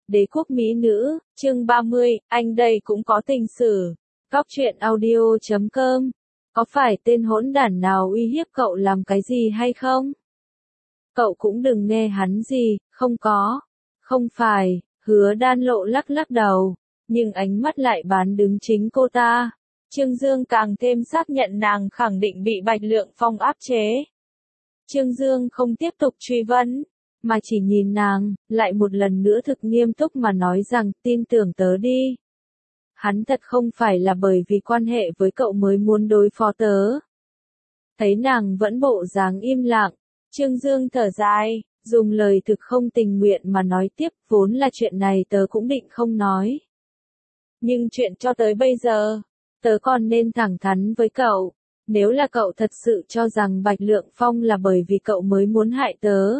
Đế quốc mỹ nữ, chương 30, anh đây cũng có tình sử. Góc truyện audio.com. Có phải tên hỗn đản nào uy hiếp cậu làm cái gì hay không? Cậu cũng đừng nghe hắn gì, không có. Không phải, Hứa Đan Lộ lắc lắc đầu, nhưng ánh mắt lại bán đứng chính cô ta. Trương Dương càng thêm xác nhận nàng khẳng định bị Bạch Lượng Phong áp chế. Trương Dương không tiếp tục truy vấn, mà chỉ nhìn nàng, lại một lần nữa thực nghiêm túc mà nói rằng tin tưởng tớ đi. Hắn thật không phải là bởi vì quan hệ với cậu mới muốn đối phó tớ. Thấy nàng vẫn bộ dáng im lặng, Trương Dương thở dài, dùng lời thực không tình nguyện mà nói tiếp, vốn là chuyện này tớ cũng định không nói. Nhưng chuyện cho tới bây giờ, tớ còn nên thẳng thắn với cậu, nếu là cậu thật sự cho rằng Bạch Lượng Phong là bởi vì cậu mới muốn hại tớ.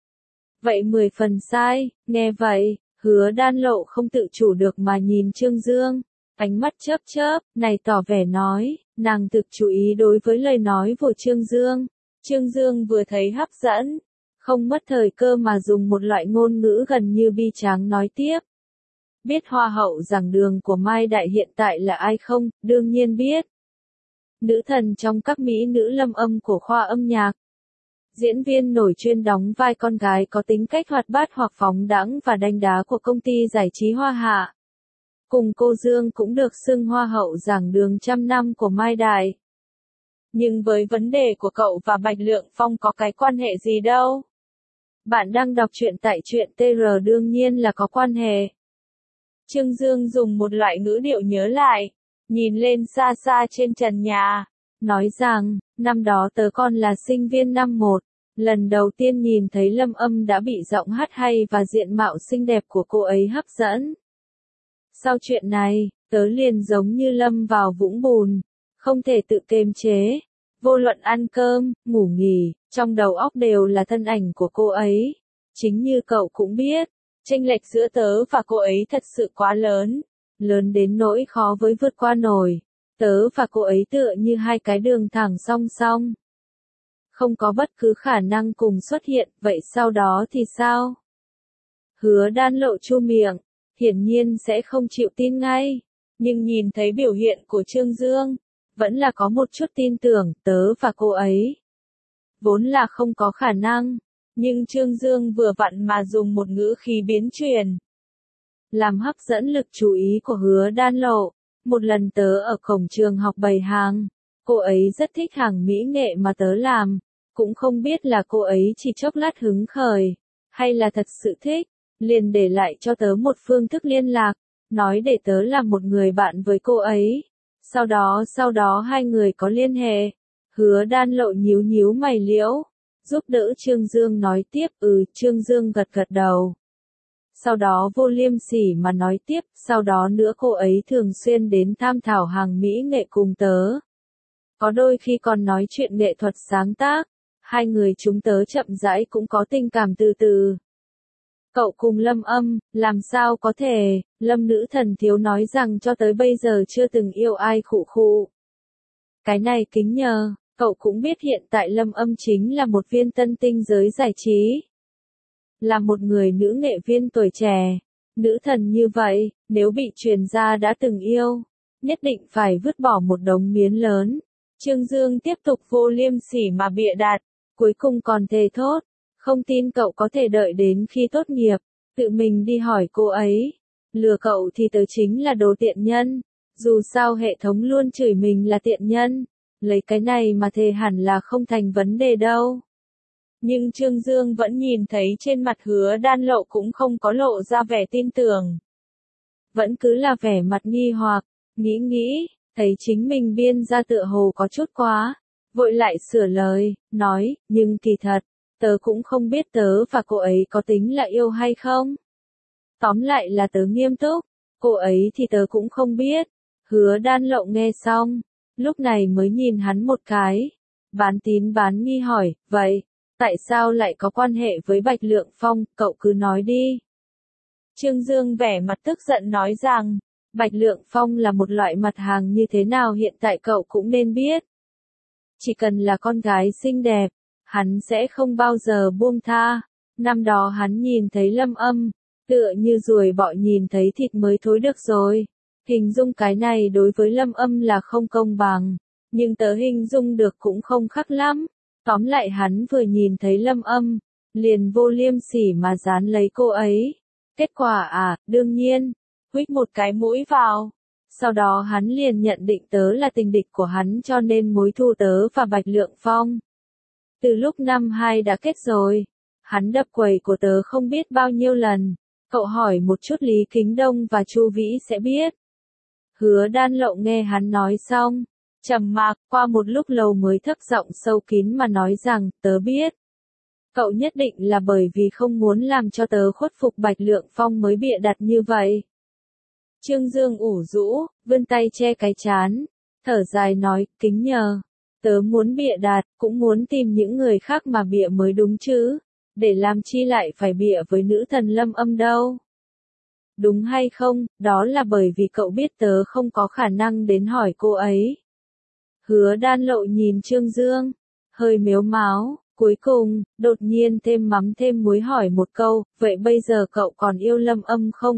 Vậy 10 phần sai, nghe vậy, Hứa Đan Lộ không tự chủ được mà nhìn Trương Dương, ánh mắt chớp chớp, này tỏ vẻ nói, nàng thực chú ý đối với lời nói của Trương Dương. Trương Dương vừa thấy hấp dẫn, không mất thời cơ mà dùng một loại ngôn ngữ gần như bi tráng nói tiếp. Biết Hoa hậu giảng đường của Mai Đại hiện tại là ai không? Đương nhiên biết. Nữ thần trong các mỹ nữ lâm âm của khoa âm nhạc. Diễn viên nổi chuyên đóng vai con gái có tính cách hoạt bát hoặc phóng đãng và đanh đá của công ty giải trí Hoa Hạ. Cùng cô Dương cũng được xưng Hoa hậu giảng đường trăm năm của Mai Đại. Nhưng với vấn đề của cậu và Bạch Lượng Phong có cái quan hệ gì đâu? Bạn đang đọc truyện tại truyện TR đương nhiên là có quan hệ. Trương Dương dùng một loại ngữ điệu nhớ lại, nhìn lên xa xa trên trần nhà, nói rằng, năm đó tớ còn là sinh viên năm 1, lần đầu tiên nhìn thấy Lâm Âm đã bị giọng hát hay và diện mạo xinh đẹp của cô ấy hấp dẫn. Sau chuyện này, tớ liền giống như lâm vào vũng bùn, không thể tự kiềm chế, vô luận ăn cơm, ngủ nghỉ, trong đầu óc đều là thân ảnh của cô ấy. Chính như cậu cũng biết, chênh lệch giữa tớ và cô ấy thật sự quá lớn, lớn đến nỗi khó với vượt qua nổi. Tớ và cô ấy tựa như hai cái đường thẳng song song, không có bất cứ khả năng cùng xuất hiện, vậy sau đó thì sao? Hứa Đan Lộ chu miệng, hiển nhiên sẽ không chịu tin ngay, nhưng nhìn thấy biểu hiện của Trương Dương, vẫn là có một chút tin tưởng, tớ và cô ấy vốn là không có khả năng, nhưng Trương Dương vừa vặn mà dùng một ngữ khí biến chuyển, làm hấp dẫn lực chú ý của Hứa Đan Lộ. Một lần tớ ở cổng trường học bày hàng, cô ấy rất thích hàng mỹ nghệ mà tớ làm, cũng không biết là cô ấy chỉ chốc lát hứng khởi, hay là thật sự thích, liền để lại cho tớ một phương thức liên lạc, nói để tớ làm một người bạn với cô ấy. Sau đó hai người có liên hệ. Hứa Đan Lộ nhíu nhíu mày liễu, giúp đỡ Trương Dương nói tiếp. Trương Dương gật gật đầu. Sau đó vô liêm sỉ mà nói tiếp, sau đó nữa cô ấy thường xuyên đến tham thảo hàng mỹ nghệ cùng tớ. Có đôi khi còn nói chuyện nghệ thuật sáng tác, hai người chúng tớ chậm rãi cũng có tình cảm từ từ. Cậu cùng Lâm Âm, làm sao có thể? Lâm nữ thần thiếu nói rằng cho tới bây giờ chưa từng yêu ai khụ khụ. Cái này kính nhờ, cậu cũng biết hiện tại Lâm Âm chính là một viên tân tinh giới giải trí. Là một người nữ nghệ viên tuổi trẻ, nữ thần như vậy, nếu bị truyền ra đã từng yêu, nhất định phải vứt bỏ một đống miến lớn. Trương Dương tiếp tục vô liêm sỉ mà bịa đặt, cuối cùng còn thề thốt, không tin cậu có thể đợi đến khi tốt nghiệp, tự mình đi hỏi cô ấy. Lừa cậu thì tớ chính là đồ tiện nhân, dù sao hệ thống luôn chửi mình là tiện nhân, lấy cái này mà thề hẳn là không thành vấn đề đâu. Nhưng Trương Dương vẫn nhìn thấy trên mặt Hứa Đan Lộ cũng không có lộ ra vẻ tin tưởng. Vẫn cứ là vẻ mặt nghi hoặc, nghĩ, thấy chính mình biên ra tựa hồ có chút quá, vội lại sửa lời, nói, nhưng kỳ thật, tớ cũng không biết tớ và cô ấy có tính là yêu hay không. Tóm lại là tớ nghiêm túc, cô ấy thì tớ cũng không biết. Hứa Đan Lộ nghe xong, lúc này mới nhìn hắn một cái, bán tín bán nghi hỏi, vậy, tại sao lại có quan hệ với Bạch Lượng Phong, cậu cứ nói đi. Trương Dương vẻ mặt tức giận nói rằng, Bạch Lượng Phong là một loại mặt hàng như thế nào hiện tại cậu cũng nên biết. Chỉ cần là con gái xinh đẹp, hắn sẽ không bao giờ buông tha. Năm đó hắn nhìn thấy Lâm Âm, tựa như ruồi bọ nhìn thấy thịt mới thối được rồi. Hình dung cái này đối với Lâm Âm là không công bằng, nhưng tớ hình dung được cũng không khắc lắm. Tóm lại hắn vừa nhìn thấy Lâm Âm, liền vô liêm sỉ mà dán lấy cô ấy. Kết quả đương nhiên, huých một cái mũi vào. Sau đó hắn liền nhận định tớ là tình địch của hắn cho nên mối thù tớ và Bạch Lượng Phong. Từ lúc năm 2 đã kết rồi, hắn đập quầy của tớ không biết bao nhiêu lần, cậu hỏi một chút Lý Kính Đông và Chu Vĩ sẽ biết. Hứa Đan Lộ nghe hắn nói xong, trầm mặc, qua một lúc lâu mới thấp giọng sâu kín mà nói rằng, tớ biết. Cậu nhất định là bởi vì không muốn làm cho tớ khuất phục Bạch Lượng Phong mới bịa đặt như vậy. Trương Dương ủ rũ, vươn tay che cái trán, thở dài nói, Kính nhờ. Tớ muốn bịa đặt, cũng muốn tìm những người khác mà bịa mới đúng chứ. Để làm chi lại phải bịa với nữ thần Lâm Âm đâu. Đúng hay không, đó là bởi vì cậu biết tớ không có khả năng đến hỏi cô ấy. Hứa Đan Lộ nhìn Trương Dương, hơi mếu máo, cuối cùng, đột nhiên thêm mắm thêm muối hỏi một câu, vậy bây giờ cậu còn yêu Lâm Âm không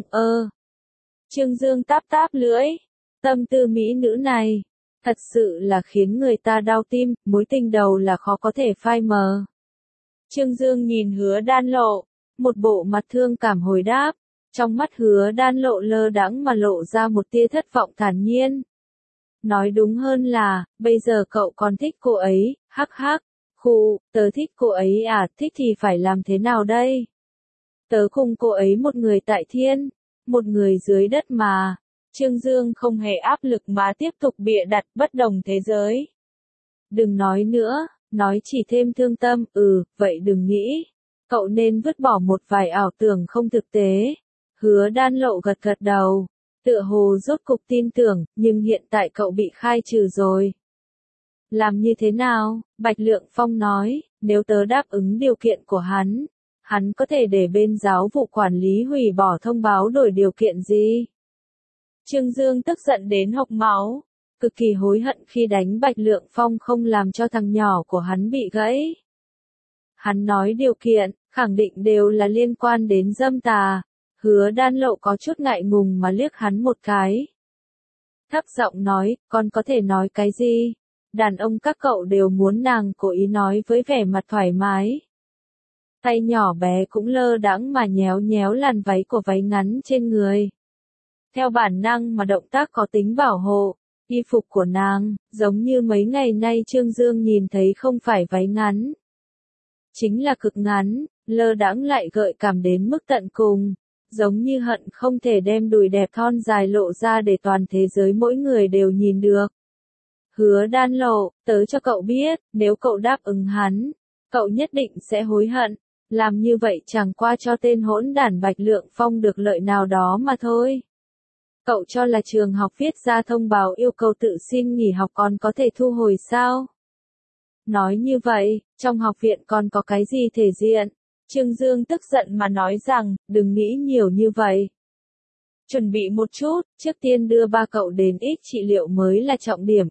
Trương Dương táp táp lưỡi, tâm tư mỹ nữ này, thật sự là khiến người ta đau tim, mối tình đầu là khó có thể phai mờ. Trương Dương nhìn Hứa Đan Lộ, một bộ mặt thương cảm hồi đáp, trong mắt Hứa Đan Lộ lơ đãng mà lộ ra một tia thất vọng thản nhiên. Nói đúng hơn là, bây giờ cậu còn thích cô ấy, hắc hắc, tớ thích cô ấy thích thì phải làm thế nào đây? Tớ cùng cô ấy một người tại thiên, một người dưới đất mà. Trương Dương không hề áp lực mà tiếp tục bịa đặt bất đồng thế giới. Đừng nói nữa, nói chỉ thêm thương tâm, vậy đừng nghĩ. Cậu nên vứt bỏ một vài ảo tưởng không thực tế. Hứa Đan Lộ gật gật đầu, tựa hồ rốt cục tin tưởng, nhưng hiện tại cậu bị khai trừ rồi. Làm như thế nào? Bạch Lượng Phong nói, nếu tớ đáp ứng điều kiện của hắn có thể để bên giáo vụ quản lý hủy bỏ thông báo đổi điều kiện gì? Trương Dương tức giận đến hộc máu, cực kỳ hối hận khi đánh Bạch Lượng Phong không làm cho thằng nhỏ của hắn bị gãy. Hắn nói điều kiện, khẳng định đều là liên quan đến dâm tà. Hứa Đan Lộ có chút ngại ngùng mà liếc hắn một cái. Thấp giọng nói, con có thể nói cái gì? Đàn ông các cậu đều muốn nàng cố ý nói với vẻ mặt thoải mái. Tay nhỏ bé cũng lơ đãng mà nhéo nhéo làn váy của váy ngắn trên người. Theo bản năng mà động tác có tính bảo hộ, y phục của nàng, giống như mấy ngày nay Trương Dương nhìn thấy không phải váy ngắn. Chính là cực ngắn, lơ đãng lại gợi cảm đến mức tận cùng, giống như hận không thể đem đùi đẹp thon dài lộ ra để toàn thế giới mỗi người đều nhìn được. Hứa Đan Lộ, tớ cho cậu biết, nếu cậu đáp ứng hắn, cậu nhất định sẽ hối hận. Làm như vậy chẳng qua cho tên hỗn đản Bạch Lượng Phong được lợi nào đó mà thôi. Cậu cho là trường học viết ra thông báo yêu cầu tự xin nghỉ học còn có thể thu hồi sao? Nói như vậy, trong học viện còn có cái gì thể diện? Trương Dương tức giận mà nói rằng, đừng nghĩ nhiều như vậy. Chuẩn bị một chút, trước tiên đưa ba cậu đến ít trị liệu mới là trọng điểm,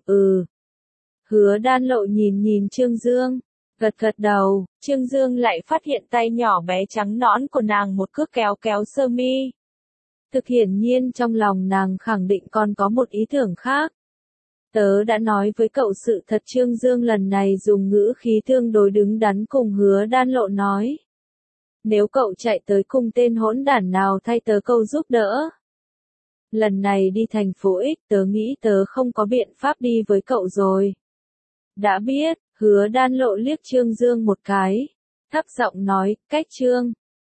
Hứa Đan Lộ nhìn Trương Dương, gật gật đầu, Trương Dương lại phát hiện tay nhỏ bé trắng nõn của nàng một cước kéo sơ mi. Thực hiển nhiên trong lòng nàng khẳng định còn có một ý tưởng khác. Tớ đã nói với cậu sự thật. Trương Dương lần này dùng ngữ khí tương đối đứng đắn cùng Hứa Đan Lộ nói. Nếu cậu chạy tới cùng tên hỗn đản nào thay tớ câu giúp đỡ. Lần này đi thành phố X tớ nghĩ tớ không có biện pháp đi với cậu rồi. Đã biết, Hứa Đan Lộ liếc Trương Dương một cái. Thấp giọng nói, cách Trương.